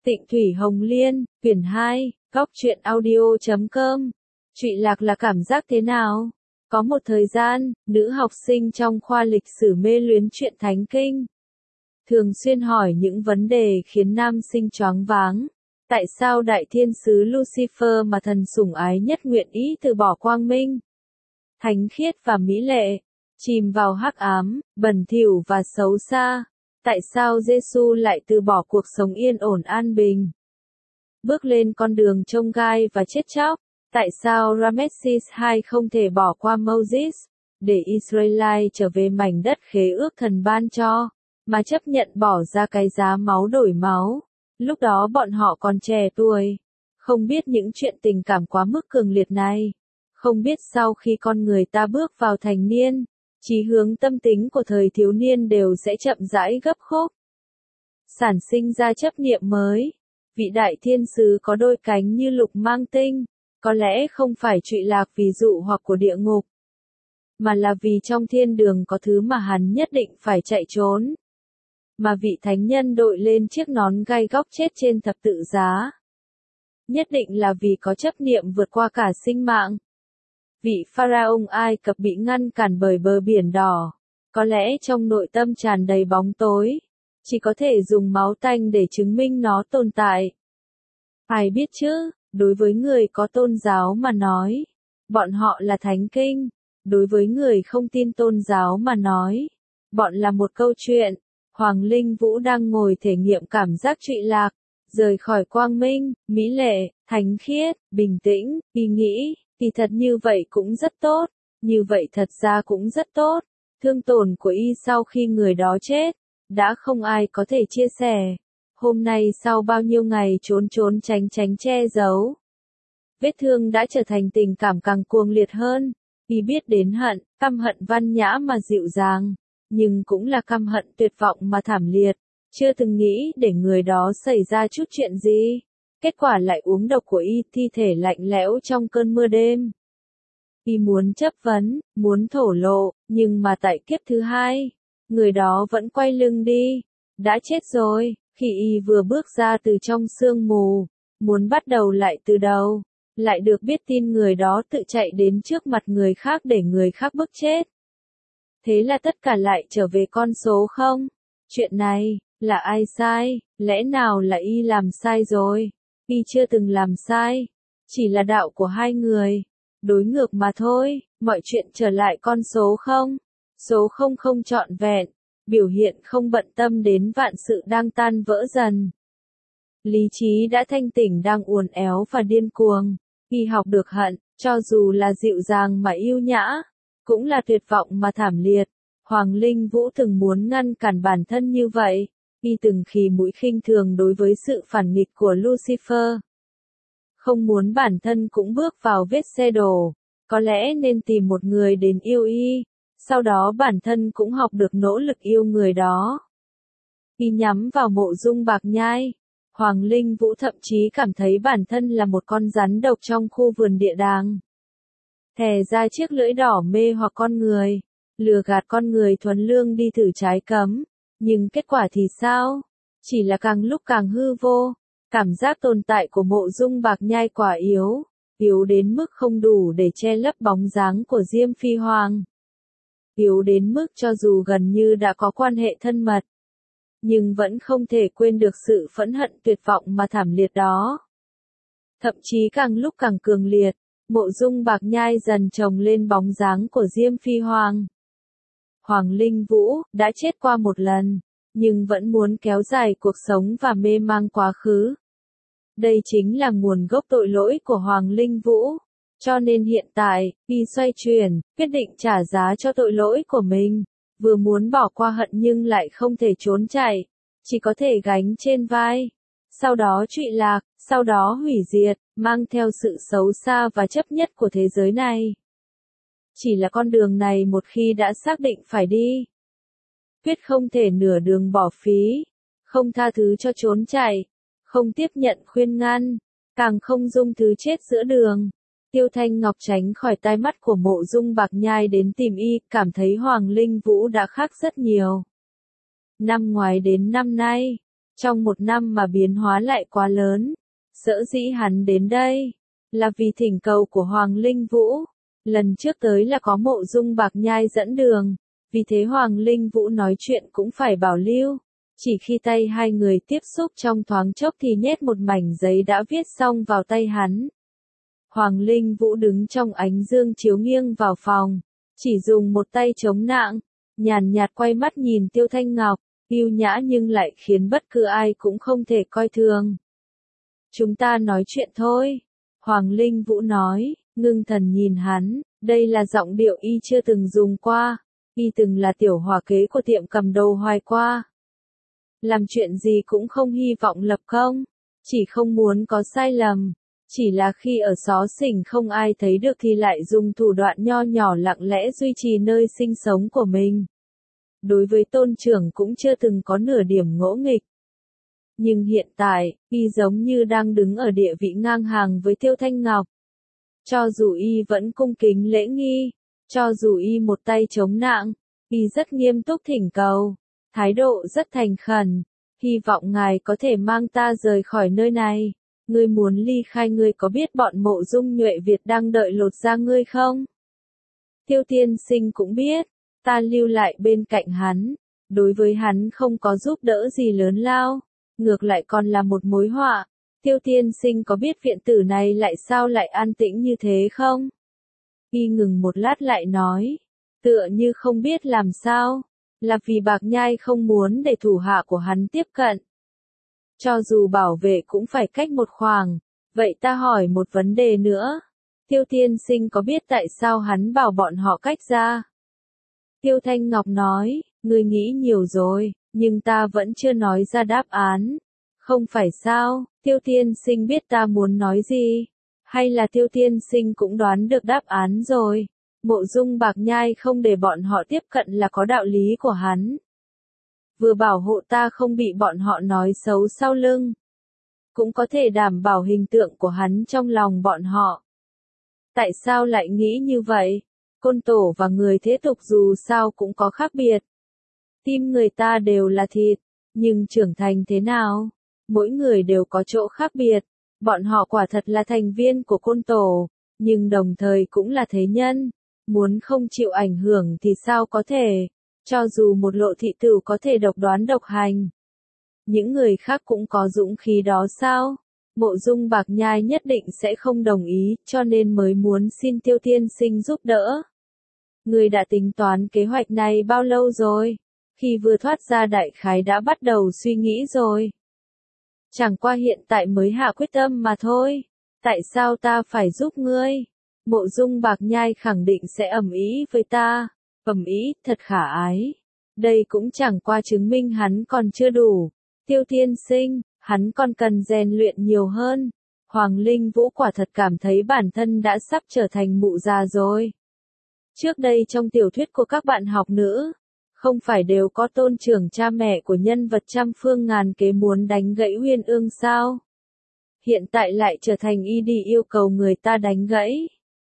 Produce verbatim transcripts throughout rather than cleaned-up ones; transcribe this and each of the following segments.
Tịnh Thủy Hồng Liên, quyển hai, góc truyện audio chấm com. Trụy lạc là cảm giác thế nào? Có một thời gian, nữ học sinh trong khoa lịch sử mê luyến truyện thánh kinh. Thường xuyên hỏi những vấn đề khiến nam sinh choáng váng. Tại sao đại thiên sứ Lucifer mà thần sủng ái nhất nguyện ý từ bỏ quang minh, thánh khiết và mỹ lệ, chìm vào hắc ám, bẩn thỉu và xấu xa? Tại sao Giêsu lại từ bỏ cuộc sống yên ổn an bình, bước lên con đường chông gai và chết chóc? Tại sao Ramesses đệ nhị không thể bỏ qua Moses, để Israelite trở về mảnh đất khế ước thần ban cho, mà chấp nhận bỏ ra cái giá máu đổi máu? Lúc đó bọn họ còn trẻ tuổi, không biết những chuyện tình cảm quá mức cường liệt này, không biết sau khi con người ta bước vào thành niên, chí hướng tâm tính của thời thiếu niên đều sẽ chậm rãi gấp khúc, sản sinh ra chấp niệm mới. Vị đại thiên sứ có đôi cánh như lục mang tinh, có lẽ không phải trụy lạc vì dụ hoặc của địa ngục, mà là vì trong thiên đường có thứ mà hắn nhất định phải chạy trốn. Mà vị thánh nhân đội lên chiếc nón gai góc chết trên thập tự giá, nhất định là vì có chấp niệm vượt qua cả sinh mạng. Vị pharaoh Ai Cập bị ngăn cản bởi bờ biển đỏ, có lẽ trong nội tâm tràn đầy bóng tối, chỉ có thể dùng máu tanh để chứng minh nó tồn tại. Ai biết chứ, đối với người có tôn giáo mà nói, bọn họ là thánh kinh, đối với người không tin tôn giáo mà nói, bọn là một câu chuyện. Hoàng Linh Vũ đang ngồi thể nghiệm cảm giác trụy lạc, rời khỏi quang minh, mỹ lệ, thánh khiết, bình tĩnh, y nghĩ, thì thật như vậy cũng rất tốt, như vậy thật ra cũng rất tốt. Thương tổn của y sau khi người đó chết, đã không ai có thể chia sẻ. Hôm nay sau bao nhiêu ngày trốn trốn tránh tránh che giấu, vết thương đã trở thành tình cảm càng cuồng liệt hơn. Y biết đến hận, căm hận văn nhã mà dịu dàng, nhưng cũng là căm hận tuyệt vọng mà thảm liệt. Chưa từng nghĩ để người đó xảy ra chút chuyện gì, kết quả lại uống độc của y, thi thể lạnh lẽo trong cơn mưa đêm. Y muốn chấp vấn, muốn thổ lộ, nhưng mà tại kiếp thứ hai, người đó vẫn quay lưng đi, đã chết rồi. Khi y vừa bước ra từ trong sương mù, muốn bắt đầu lại từ đầu, lại được biết tin người đó tự chạy đến trước mặt người khác để người khác bức chết. Thế là tất cả lại trở về con số không? Chuyện này, là ai sai? Lẽ nào là y làm sai rồi? Y chưa từng làm sai, chỉ là đạo của hai người đối ngược mà thôi. Mọi chuyện trở lại con số không, số không không trọn vẹn, biểu hiện không bận tâm đến vạn sự đang tan vỡ dần. Lý trí đã thanh tỉnh đang uốn éo và điên cuồng. Y học được hận, cho dù là dịu dàng mà yêu nhã, cũng là tuyệt vọng mà thảm liệt. Hoàng Linh Vũ từng muốn ngăn cản bản thân như vậy, y từng khì mũi khinh thường đối với sự phản nghịch của Lucifer. Không muốn bản thân cũng bước vào vết xe đổ, có lẽ nên tìm một người đến yêu y, sau đó bản thân cũng học được nỗ lực yêu người đó. Y nhắm vào Mộ Dung Bạc Nhai. Hoàng Linh Vũ thậm chí cảm thấy bản thân là một con rắn độc trong khu vườn địa đàng. Thè ra chiếc lưỡi đỏ mê hoặc con người, lừa gạt con người thuần lương đi thử trái cấm, nhưng kết quả thì sao? Chỉ là càng lúc càng hư vô. Cảm giác tồn tại của Mộ Dung Bạc Nhai quả yếu, yếu đến mức không đủ để che lấp bóng dáng của Diêm Phi Hoàng. Yếu đến mức cho dù gần như đã có quan hệ thân mật, nhưng vẫn không thể quên được sự phẫn hận tuyệt vọng mà thảm liệt đó. Thậm chí càng lúc càng cường liệt, Mộ Dung Bạc Nhai dần chồng lên bóng dáng của Diêm Phi Hoàng. Hoàng Linh Vũ đã chết qua một lần, nhưng vẫn muốn kéo dài cuộc sống và mê mang quá khứ. Đây chính là nguồn gốc tội lỗi của Hoàng Linh Vũ. Cho nên hiện tại, y xoay chuyển, quyết định trả giá cho tội lỗi của mình. Vừa muốn bỏ qua hận nhưng lại không thể trốn chạy, chỉ có thể gánh trên vai. Sau đó trụy lạc, sau đó hủy diệt, mang theo sự xấu xa và chấp nhất của thế giới này. Chỉ là con đường này một khi đã xác định phải đi, quyết không thể nửa đường bỏ phí, không tha thứ cho trốn chạy, không tiếp nhận khuyên ngăn, càng không dung thứ chết giữa đường. Tiêu Thanh Ngọc tránh khỏi tai mắt của Mộ Dung Bạc Nhai đến tìm y, cảm thấy Hoàng Linh Vũ đã khác rất nhiều. Năm ngoái đến năm nay, Trong một năm mà biến hóa lại quá lớn. Sở dĩ hắn đến đây, là vì thỉnh cầu của Hoàng Linh Vũ. Lần trước tới là có Mộ Dung Bạc Nhai dẫn đường, vì thế Hoàng Linh Vũ nói chuyện cũng phải bảo lưu. Chỉ khi tay hai người tiếp xúc trong thoáng chốc thì nhét một mảnh giấy đã viết xong vào tay hắn. Hoàng Linh Vũ đứng trong ánh dương chiếu nghiêng vào phòng, chỉ dùng một tay chống nạng, nhàn nhạt quay mắt nhìn Tiêu Thanh Ngọc, yêu nhã nhưng lại khiến bất cứ ai cũng không thể coi thường. Chúng ta nói chuyện thôi, Hoàng Linh Vũ nói, ngưng thần nhìn hắn, đây là giọng điệu y chưa từng dùng qua, y từng là tiểu hòa kế của tiệm cầm đồ Hoài qua. Làm chuyện gì cũng không hy vọng lập công, chỉ không muốn có sai lầm, chỉ là khi ở xó xỉnh không ai thấy được thì lại dùng thủ đoạn nho nhỏ lặng lẽ duy trì nơi sinh sống của mình. Đối với tôn trưởng cũng chưa từng có nửa điểm ngỗ nghịch. Nhưng hiện tại, y giống như đang đứng ở địa vị ngang hàng với Tiêu Thanh Ngọc. Cho dù y vẫn cung kính lễ nghi, cho dù y một tay chống nạng, y rất nghiêm túc thỉnh cầu, thái độ rất thành khẩn, hy vọng ngài có thể mang ta rời khỏi nơi này. Ngươi muốn ly khai, ngươi có biết bọn Mộ Dung Nhuệ Việt đang đợi lột da ngươi không? Tiêu tiên sinh cũng biết, ta lưu lại bên cạnh hắn, đối với hắn không có giúp đỡ gì lớn lao, ngược lại còn là một mối họa. Tiêu tiên sinh có biết viện tử này lại sao lại an tĩnh như thế không? Y ngừng một lát lại nói, tựa như không biết làm sao, là vì Bạc Nhai không muốn để thủ hạ của hắn tiếp cận. Cho dù bảo vệ cũng phải cách một khoảng, vậy ta hỏi một vấn đề nữa. Tiêu tiên sinh có biết tại sao hắn bảo bọn họ cách ra? Tiêu Thanh Ngọc nói, ngươi nghĩ nhiều rồi, nhưng ta vẫn chưa nói ra đáp án. Không phải sao, Tiêu tiên sinh biết ta muốn nói gì? Hay là Tiêu tiên sinh cũng đoán được đáp án rồi? Mộ Dung Bạc Nhai không để bọn họ tiếp cận là có đạo lý của hắn. Vừa bảo hộ ta không bị bọn họ nói xấu sau lưng, cũng có thể đảm bảo hình tượng của hắn trong lòng bọn họ. Tại sao lại nghĩ như vậy? Côn Tổ và người thế tục dù sao cũng có khác biệt. Tim người ta đều là thịt, nhưng trưởng thành thế nào? Mỗi người đều có chỗ khác biệt. Bọn họ quả thật là thành viên của Côn Tổ, nhưng đồng thời cũng là thế nhân. Muốn không chịu ảnh hưởng thì sao có thể? Cho dù một Lộ thị tử có thể độc đoán độc hành, những người khác cũng có dũng khí đó sao? Mộ Dung Bạc Nhai nhất định sẽ không đồng ý, cho nên mới muốn xin Tiêu tiên sinh giúp đỡ. Người đã tính toán kế hoạch này bao lâu rồi? Khi vừa thoát ra đại khái đã bắt đầu suy nghĩ rồi. Chẳng qua hiện tại mới hạ quyết tâm mà thôi. Tại sao ta phải giúp ngươi? Mộ Dung Bạc Nhai khẳng định sẽ ầm ĩ với ta. Ầm ĩ, thật khả ái. Đây cũng chẳng qua chứng minh hắn còn chưa đủ. Tiêu tiên sinh, hắn còn cần rèn luyện nhiều hơn. Hoàng Linh Vũ quả thật cảm thấy bản thân đã sắp trở thành mụ già rồi. Trước đây trong tiểu thuyết của các bạn học nữ, không phải đều có tôn trưởng cha mẹ của nhân vật trăm phương ngàn kế muốn đánh gãy Uyên Ương sao? Hiện tại lại trở thành y đi yêu cầu người ta đánh gãy.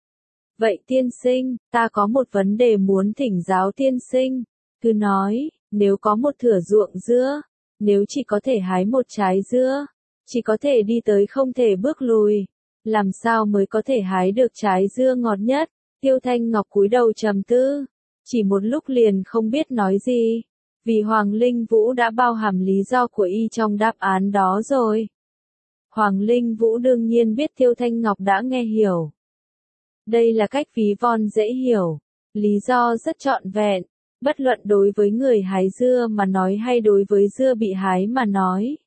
Vậy tiên sinh, ta có một vấn đề muốn thỉnh giáo tiên sinh. Cứ nói, nếu có một thửa ruộng dưa, nếu chỉ có thể hái một trái dưa, chỉ có thể đi tới không thể bước lùi, làm sao mới có thể hái được trái dưa ngọt nhất? Tiêu Thanh Ngọc cúi đầu trầm tư, chỉ một lúc liền không biết nói gì, vì Hoàng Linh Vũ đã bao hàm lý do của y trong đáp án đó rồi. Hoàng Linh Vũ đương nhiên biết Tiêu Thanh Ngọc đã nghe hiểu. Đây là cách ví von dễ hiểu, lý do rất trọn vẹn, bất luận đối với người hái dưa mà nói hay đối với dưa bị hái mà nói.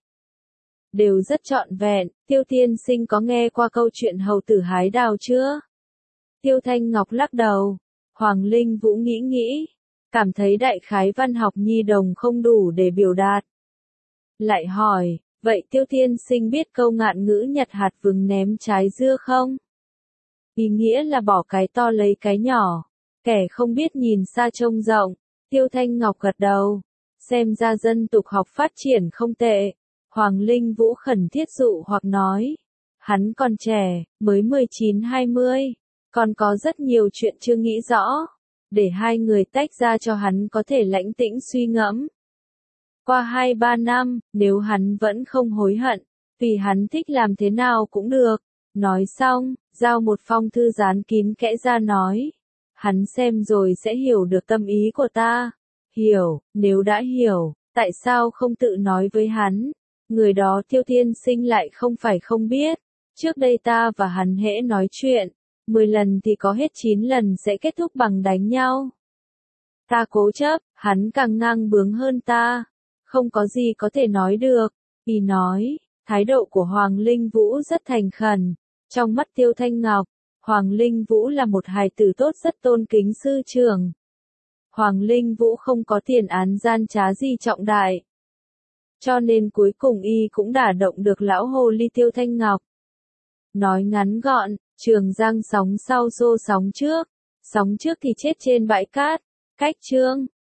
Đều rất trọn vẹn. Tiêu tiên sinh có nghe qua câu chuyện hầu tử hái đào chưa? Tiêu Thanh Ngọc lắc đầu. Hoàng Linh Vũ nghĩ nghĩ, cảm thấy đại khái văn học nhi đồng không đủ để biểu đạt. Lại hỏi, vậy Tiêu tiên sinh biết câu ngạn ngữ nhặt hạt vừng ném trái dưa không? Ý nghĩa là bỏ cái to lấy cái nhỏ, kẻ không biết nhìn xa trông rộng. Tiêu Thanh Ngọc gật đầu, xem ra dân tục học phát triển không tệ. Hoàng Linh Vũ khẩn thiết dụ hoặc nói, hắn còn trẻ, mới mười chín hai mươi, còn có rất nhiều chuyện chưa nghĩ rõ, để hai người tách ra cho hắn có thể lãnh tĩnh suy ngẫm. qua hai ba năm, nếu hắn vẫn không hối hận, tùy hắn thích làm thế nào cũng được. Nói xong, giao một phong thư dán kín kẽ ra nói. Hắn xem rồi sẽ hiểu được tâm ý của ta. Hiểu, nếu đã hiểu, tại sao không tự nói với hắn? Người đó Tiêu Tiên Sinh lại không phải không biết. Trước đây ta và hắn hễ nói chuyện, mười lần thì có hết chín lần sẽ kết thúc bằng đánh nhau. Ta cố chấp, hắn càng ngang bướng hơn ta. Không có gì có thể nói được. Y nói, thái độ của Hoàng Linh Vũ rất thành khẩn. Trong mắt Tiêu Thanh Ngọc, Hoàng Linh Vũ là một hài tử tốt rất tôn kính sư trưởng. Hoàng Linh Vũ không có tiền án gian trá gì trọng đại. Cho nên cuối cùng y cũng đả động được lão hồ ly Tiêu Thanh Ngọc. Nói ngắn gọn, Trường Giang sóng sau xô sóng trước. Sóng trước thì chết trên bãi cát. Cách chương